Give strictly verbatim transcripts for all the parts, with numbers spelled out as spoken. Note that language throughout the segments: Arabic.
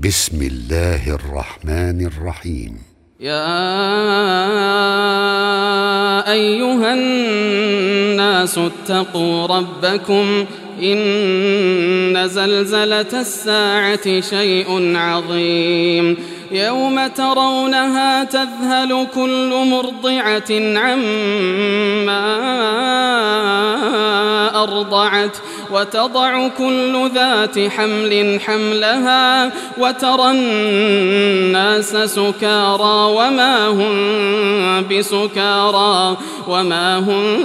بسم الله الرحمن الرحيم. يا أيها الناس اتقوا ربكم إن زلزلة الساعة شيء عظيم يوم ترونها تذهل كل مرضعة عما أرضعت وتضع كل ذات حمل حملها وترى الناس سكارى وما هم بسكارى وما هم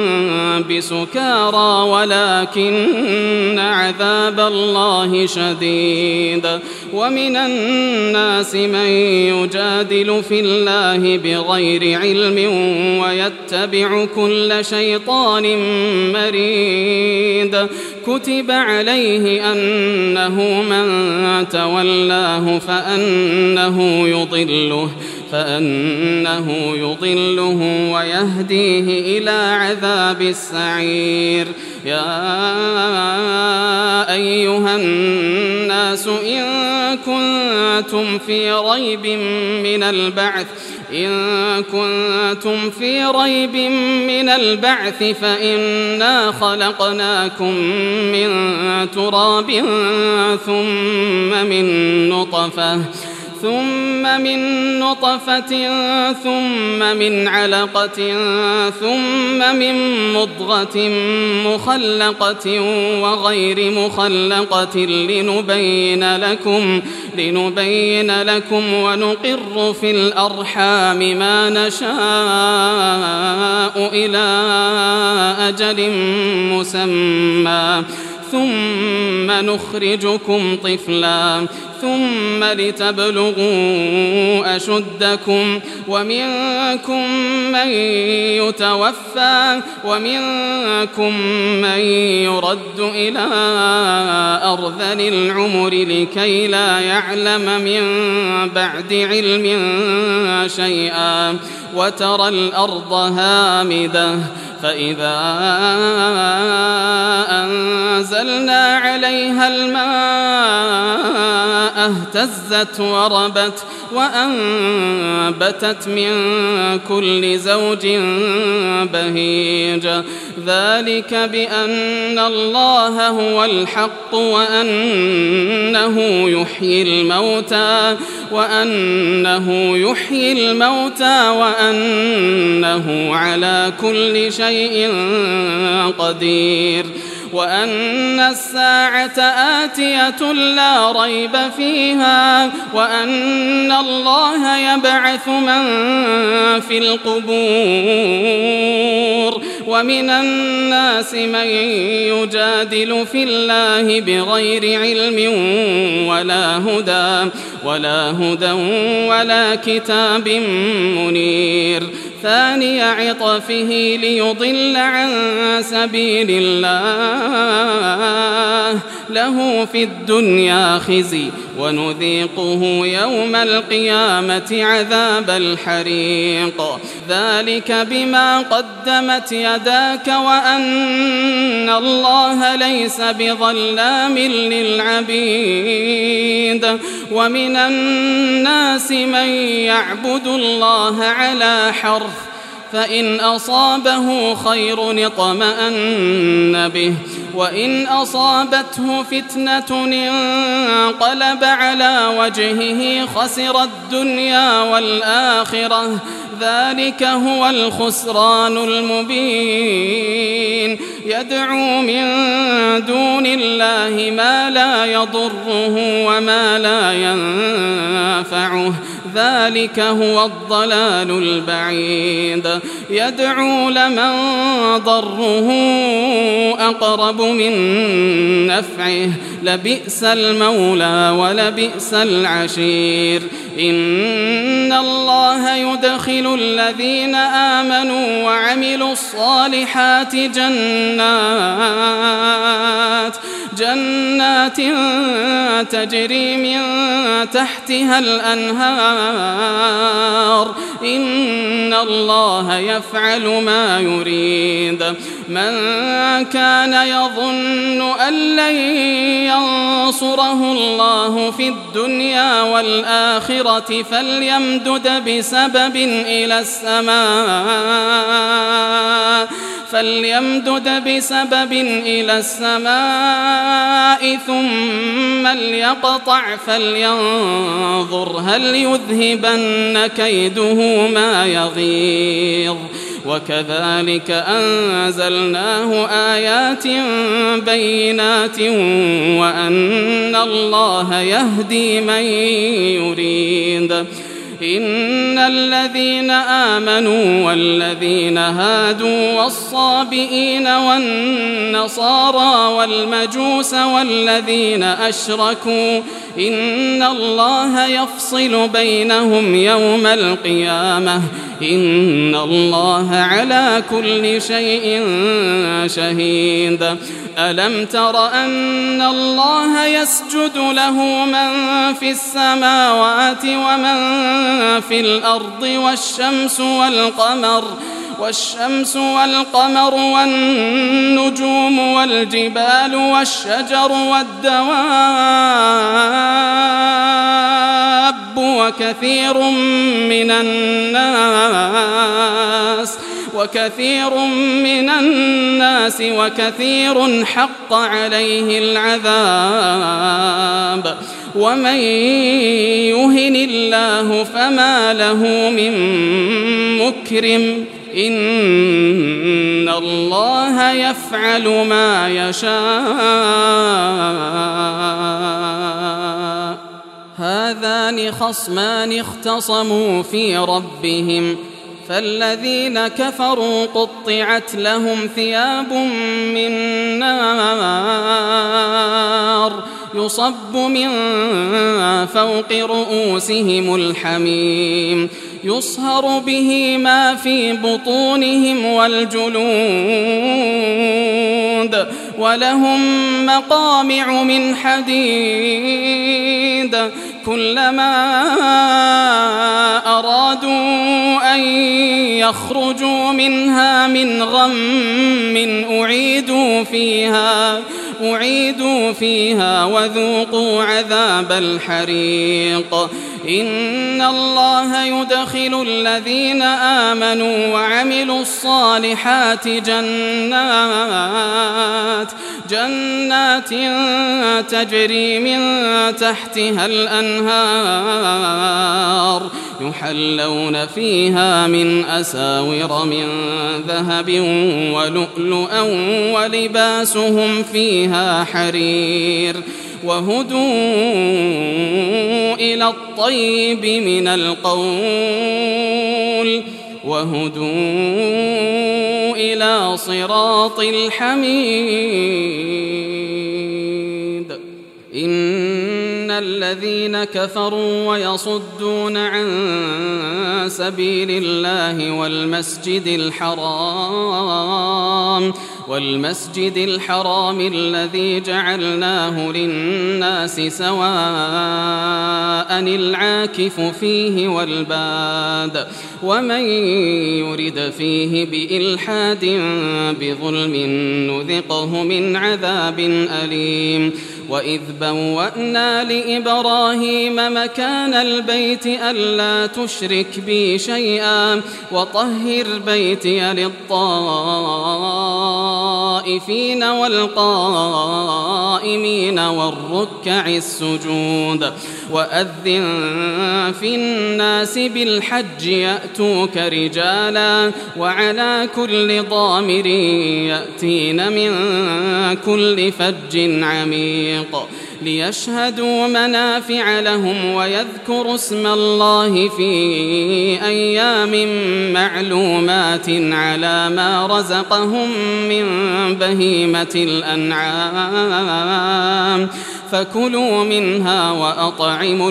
بسكارى ولكن عذاب الله شديد. ومن الناس من يجادل في الله بغير علم ويتبع كل شيطان مريد. كتب عليه أنه من تولاه فأنه يضله فأنه يضله ويهديه إلى عذاب السعير. يا أيها الناس إن كنتم في ريب من البعث إن كنتم في ريب من البعث فإنا خلقناكم من تراب ثم من نطفة ثم من نطفة ثم من علقة ثم من مضغة مخلقة وغير مخلقة لنبين لكم لنبين لكم ونقر في الأرحام ما نشاء إلى أجل مسمى ثم نخرجكم طفلا ثم لتبلغوا أشدكم ومنكم من يتوفى ومنكم من يرد إلى أرذل العمر لكي لا يعلم من بعد علم شيئا. وترى الأرض هامدة فإذا أنزلنا عليها الماء اهتزت وربت وأنبتت من كل زوج بهيج. ذلك بأن الله هو الحق وأنه يحيي الموتى وأنه يحيي الموتى وأنه على كل شيء قدير. وأن الساعة آتية لا ريب فيها وأن الله يبعث من في القبور. ومن الناس من يجادل في الله بغير علم ولا هدى ولا هدى ولا كتاب منير. ثاني عطفه ليضل عن سبيل الله له في الدنيا خزي ونذيقه يوم القيامة عذاب الحريق. ذلك بما قدمت يداك وأن الله ليس بظلام للعبيد. ومن الناس من يعبد الله على حرف فإن أصابه خير اطمأن به وإن أصابته فتنة انقلب على وجهه خسر الدنيا والآخرة. ذلك هو الخسران المبين. يدعو من دون الله ما لا يضره وما لا ينفعه. ذلك هو الضلال البعيد. يدعو لمن ضره أقرب من نفعه لبئس المولى ولبئس العشير. إن الله يدخل الذين آمنوا وعملوا الصالحات جنات جنات تجري من تحتها الأنهار. إن الله يفعل ما يريد. من كان يظن أن لن ينصره الله في الدنيا والآخرة فليمدد بسبب إلى السماء فليمدد بسبب إلى السماء ثم ليقطع فلينظر هل يذهبن كيده ما يغيظ وكذلك أنزلناه آيات بينات وأن الله يهدي من يريد إن الذين آمنوا والذين هادوا والصابئين والنصارى والمجوس والذين أشركوا إن الله يفصل بينهم يوم القيامة إن الله على كل شيء شهيد ألم تر أن الله يسجد له من في السماوات ومن في الأرض والشمس والقمر والشمس والقمر والنجوم والجبال والشجر والدواب وكثير من الناس وكثير من الناس وكثير حق عليه العذاب ومن يهن الله فما له من مكرم إن الله يفعل ما يشاء هذان خصمان اختصموا في ربهم فالذين كفروا قطعت لهم ثياب من نار يصب من فوق رؤوسهم الحميم يصهر به ما في بطونهم والجلود ولهم مقامع من حديد كلما أرادوا أن يخرجوا منها من غم أعيدوا فيها أعيدوا فيها وذوقوا عذاب الحريق إن الله يدخل الذين آمنوا وعملوا الصالحات جنات جنات تجري من تحتها الأنهار يحلون فيها من أساور من ذهب ولؤلؤا ولباسهم فيها حرير وهدوا إلى الطيب من القول وهدوا إلى صراط الحميد إن الذين كفروا ويصدون عن سبيل الله والمسجد الحرام والمسجد الحرام الذي جعلناه للناس سواء العاكف فيه والباد ومن يرد فيه بإلحاد بظلم نذقه من عذاب أليم وإذ بوأنا لإبراهيم مكان البيت ألا تشرك بي شيئا وطهر بيتي للطائفين والقائمين والركع السجود وأذن في الناس بالحج يأتوك رجالا وعلى كل ضامر يأتين من كل فج عميق ليشهدوا منافع لهم ويذكروا اسم الله في أيام معلومات على ما رزقهم من بهيمة الأنعام فكلوا منها وأطعموا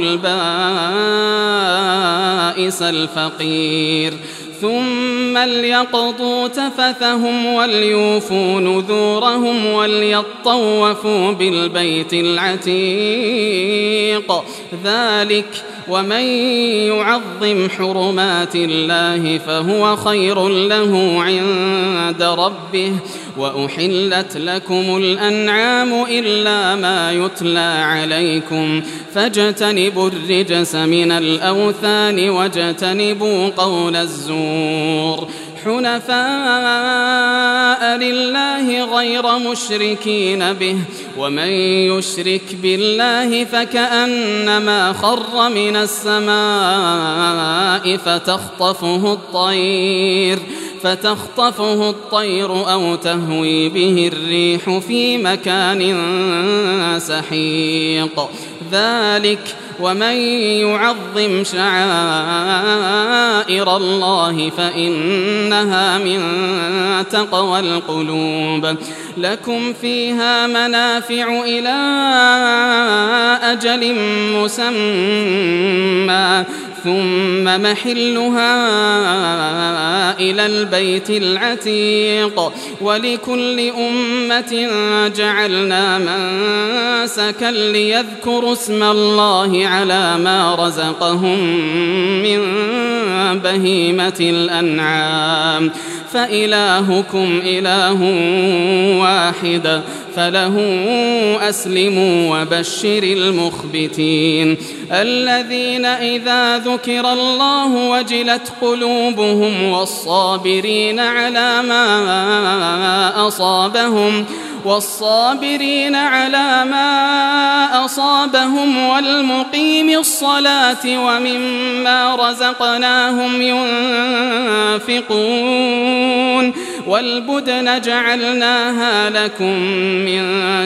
البائس الفقير ثم ليقضوا تفثهم وليوفوا نذورهم وليطوفوا بالبيت العتيق ذلك ومن يعظم حرمات الله فهو خير له عند ربه وأحلت لكم الأنعام إلا ما يتلى عليكم فاجتنبوا الرجس من الأوثان واجتنبوا قول الزور حنفاء لله غير مشركين به ومن يشرك بالله فكأنما خر من السماء فتخطفه الطير فتخطفه الطير أو تهوي به الريح في مكان سحيق ذلك ومن يعظم شعائر الله فإنها من تقوى القلوب لكم فيها منافع إلى أجل مسمى ثم محلها إلى البيت العتيق ولكل أمة جعلنا منسكا ليذكروا اسم الله على ما رزقهم من بهيمة الأنعام فإلهكم إله واحد فله أسلموا وبشر المخبتين الذين إذا ذكر الله وجلت قلوبهم والصابرين على ما أصابهم والصابرين على ما أصابهم والمقيم الصلاة ومما رزقناهم ينفقون والبدن جعلناها لكم من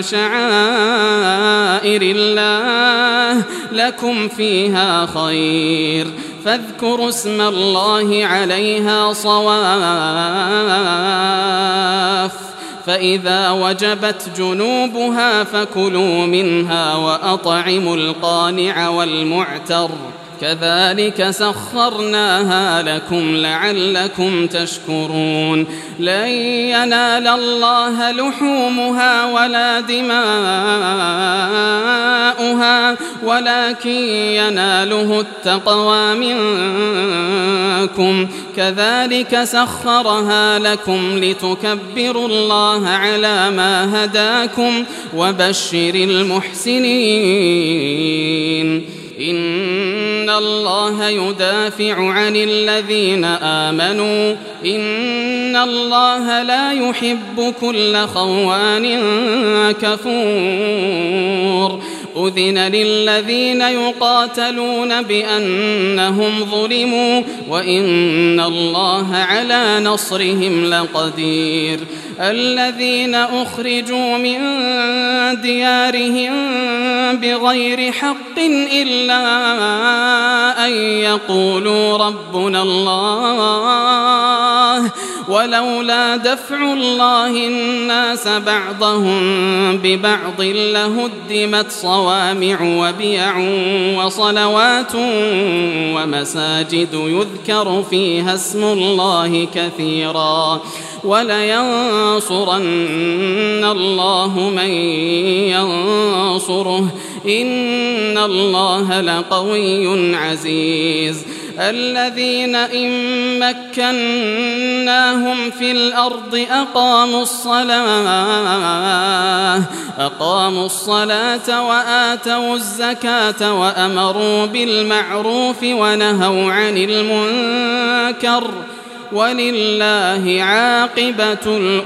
شعائر الله لكم فيها خير فاذكروا اسم الله عليها صواف فإذا وجبت جنوبها فكلوا منها وأطعموا القانع والمعتر كذلك سخرناها لكم لعلكم تشكرون لن ينال الله لحومها ولا دماؤها ولكن يناله التقوى منكم كذلك سخرها لكم لتكبروا الله على ما هداكم وبشر المحسنين إن الله يدافع عن الذين آمنوا إن الله لا يحب كل خوان كفور أذن للذين يقاتلون بأنهم ظلموا وإن الله على نصرهم لقدير الذين أخرجوا من ديارهم بغير حق إلا أن يقولوا ربنا الله ولولا دفع الله الناس بعضهم ببعض لهدمت صوامع وبيع وصلوات ومساجد يذكر فيها اسم الله كثيرا ولينصرن الله من ينصره إن الله لقوي عزيز الذين إن مكناهم في الأرض أقاموا الصلاة أقاموا الصلاة وآتوا الزكاة وأمروا بالمعروف ونهوا عن المنكر ولله عاقبة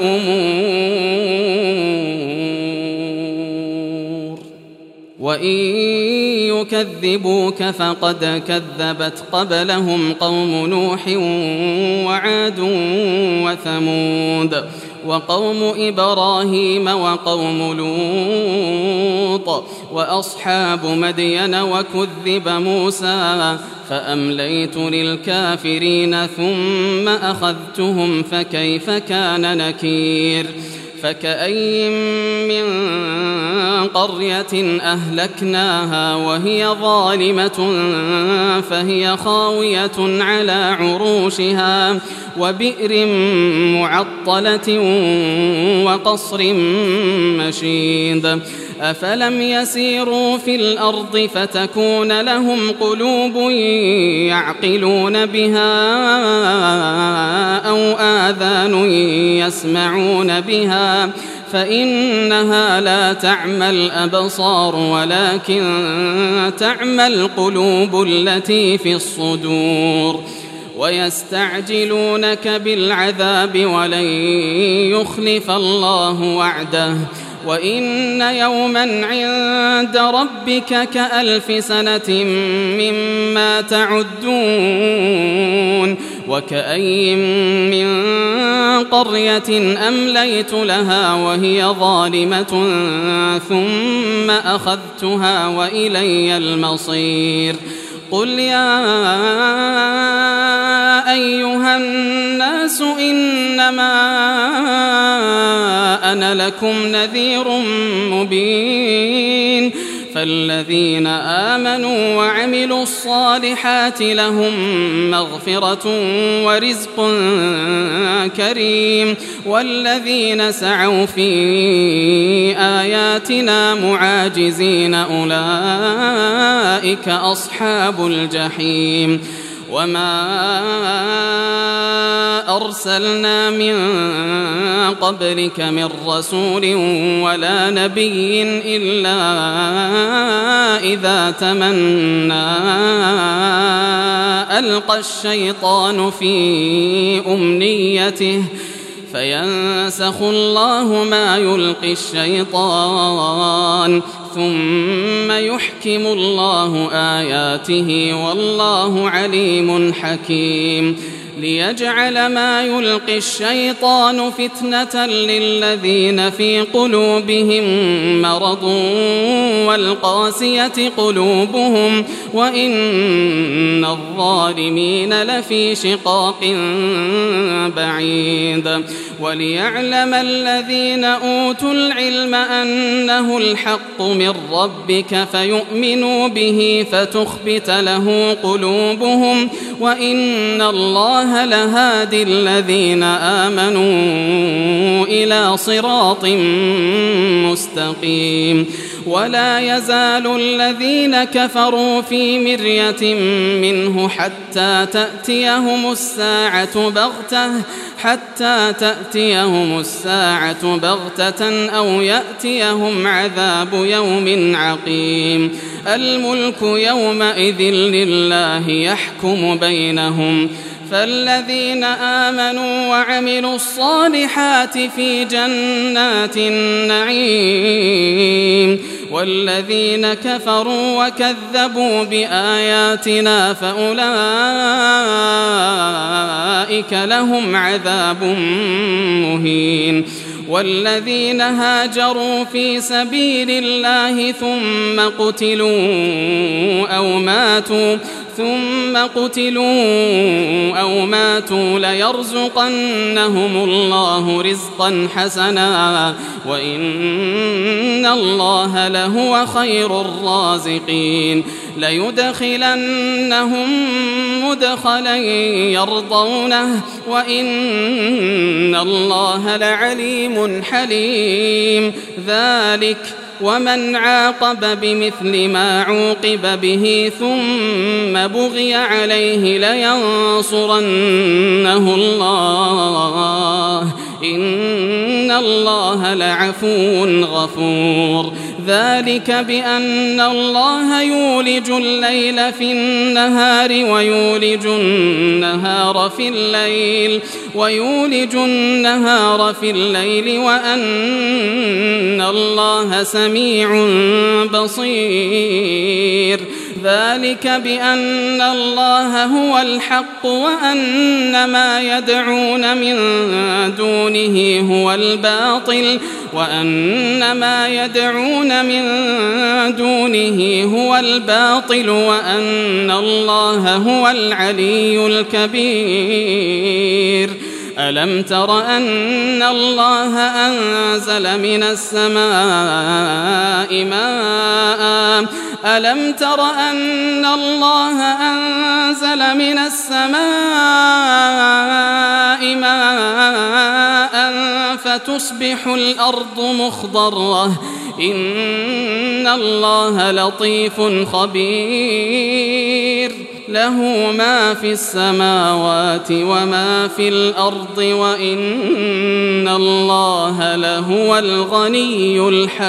الأمور وإن يكذبوك فقد كذبت قبلهم قوم نوح وعاد وثمود وقوم إبراهيم وقوم لوط وأصحاب مدين وكذب موسى فأمليت للكافرين ثم أخذتهم فكيف كان نكير فكأي من قرية أهلكناها وهي ظالمة فهي خاوية على عروشها وبئر معطلة وقصر مشيد أفلم يسيروا في الأرض فتكون لهم قلوب يعقلون بها أو آذان يسمعون بها فإنها لا تعمى الأبصار ولكن تعمى القلوب التي في الصدور ويستعجلونك بالعذاب ولن يخلف الله وعده وإن يوما عند ربك كألف سنة مما تعدون وكأي من قرية أمليت لها وهي ظالمة ثم أخذتها وإلي المصير قل يا أيها الناس إنما أنا لكم نذير مبين فالذين آمنوا وعملوا الصالحات لهم مغفرة ورزق كريم والذين سعوا في آياتنا معاجزين أولئك أصحاب الجحيم وما أرسلنا من قبلك من رسول ولا نبي إلا إذا تمنى ألقى الشيطان في أمنيته فينسخ الله ما يلقي الشيطان ثم يحكم الله آياته والله عليم حكيم ليجعل ما يلقي الشيطان فتنة للذين في قلوبهم مرض والقاسية قلوبهم وإن الظالمين لفي شقاق بعيد وليعلم الذين أوتوا العلم أنه الحق من ربك فيؤمنوا به فتخبت له قلوبهم وإن الله لهادي الذين آمنوا إلى صراط مستقيم ولا يزال الذين كفروا في مرية منه حتى تأتيهم الساعة بغتة حتى تأتيهم الساعة بغتة أو يأتيهم عذاب يوم عقيم الملك يومئذ لله يحكم بينهم فالذين آمنوا وعملوا الصالحات في جنات النعيم والذين كفروا وكذبوا بآياتنا فأولئك لهم عذاب مهين والذين هاجروا في سبيل الله ثم قتلوا أو ماتوا ثم قتلوا أو ماتوا ليرزقنهم الله رزقا حسنا وإن الله لهو خير الرازقين ليدخلنهم مدخلا يرضونه وإن الله لعليم حليم ذلك ومن عاقب بمثل ما عوقب به ثم بغي عليه لينصرنه الله إن الله لعفو غفور ذلك بأن الله يولج الليل في النهار ويولج النهار في الليل ويولج النهار في الليل وأن الله سميع بصير ذلك بأن الله هو الحق وأن ما يدعون من دونه هو الباطل وأن ما يدعون من دونه هو الباطل وأن الله هو العلي الكبير ألم تر أن الله أنزل من السماء ماء ألم تر أن الله أنزل من السماء ماء تصبح الأرض مخضرة إن الله لطيف خبير له ما في السماوات وما في الأرض وإن الله لهو الغني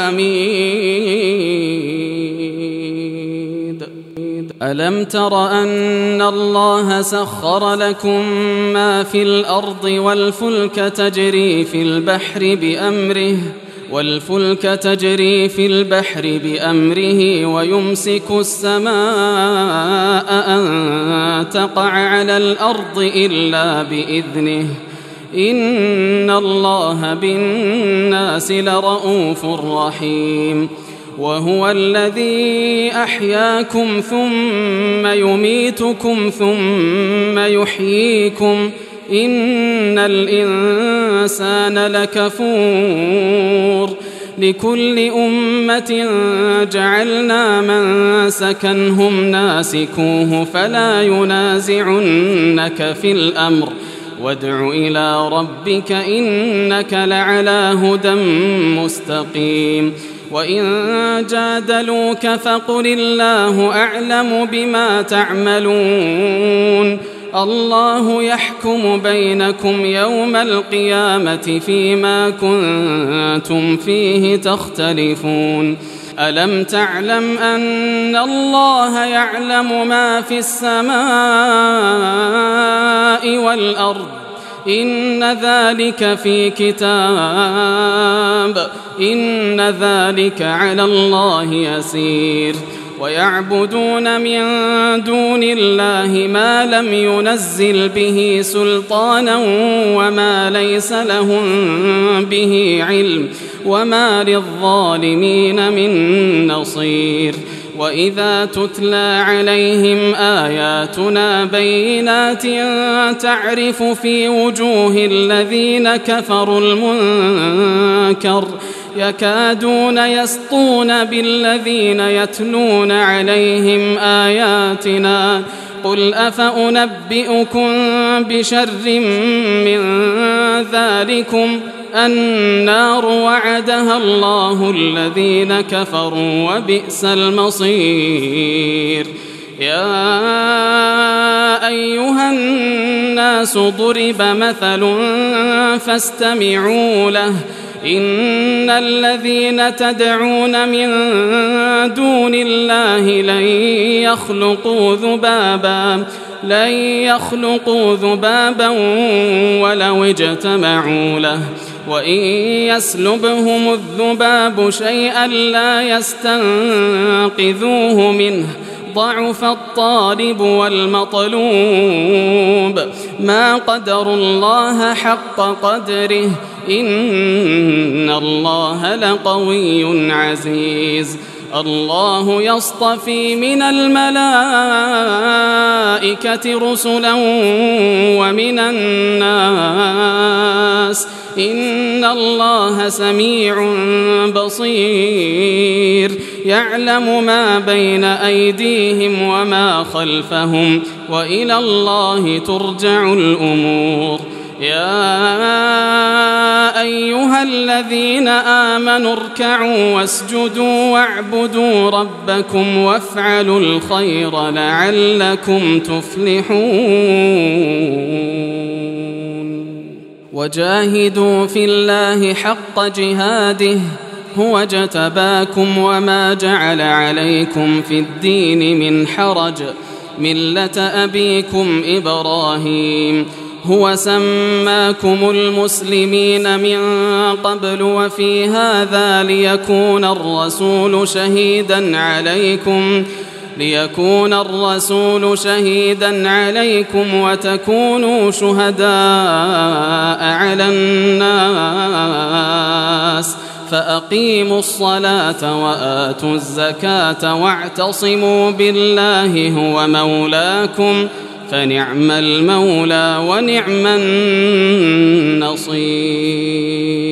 الحميد. ألم تر أن الله سخر لكم ما في الأرض والفلك تجري في البحر بأمره والفلك تجري في البحر بأمره ويمسك السماء أن تقع على الأرض إلا بإذنه إن الله بالناس لرءوف رحيم. وهو الذي أحياكم ثم يميتكم ثم يحييكم إن الإنسان لكفور لكل أمة جعلنا منسكا هم ناسكوه فلا ينازعنك في الأمر وادع إلى ربك إنك لعلى هدى مستقيم. وإن جادلوك فقل الله أعلم بما تعملون الله يحكم بينكم يوم القيامة فيما كنتم فيه تختلفون. ألم تعلم أن الله يعلم ما في السماء والأرض إن ذلك في كتاب إن ذلك على الله يسير. ويعبدون من دون الله ما لم ينزل به سلطانا وما ليس لهم به علم وما للظالمين من نصير. وإذا تتلى عليهم آياتنا بينات تعرف في وجوه الذين كفروا المنكر يكادون يسطون بالذين يتلون عليهم آياتنا قل أفأنبئكم بشر من ذلكم النار وعدها الله الذين كفروا وبئس المصير. يا أيها الناس ضرب مثل فاستمعوا له إن الذين تدعون من دون الله لن يخلقوا ذبابا لن يخلقوا ذبابا ولو اجتمعوا له وإن يسلبهم الذباب شيئا لا يستنقذوه منه ضعف الطالب والمطلوب ما قدروا الله حق قدره إن الله لقوي عزيز. الله يصطفي من الملائكة رسلا ومن الناس إن الله سميع بصير يعلم ما بين أيديهم وما خلفهم وإلى الله ترجع الأمور. يا أيها الذين آمنوا اركعوا واسجدوا واعبدوا ربكم وافعلوا الخير لعلكم تفلحون. وجاهدوا في الله حق جهاده هو اجتباكم وما جعل عليكم في الدين من حرج ملة أبيكم إبراهيم هو سماكم المسلمين من قبل وفي هذا ليكون الرسول شهيدا عليكم ليكون الرسول شهيدا عليكم وتكونوا شهداء على الناس فأقيموا الصلاة وآتوا الزكاة واعتصموا بالله هو مولاكم فنعم المولى ونعم النصير.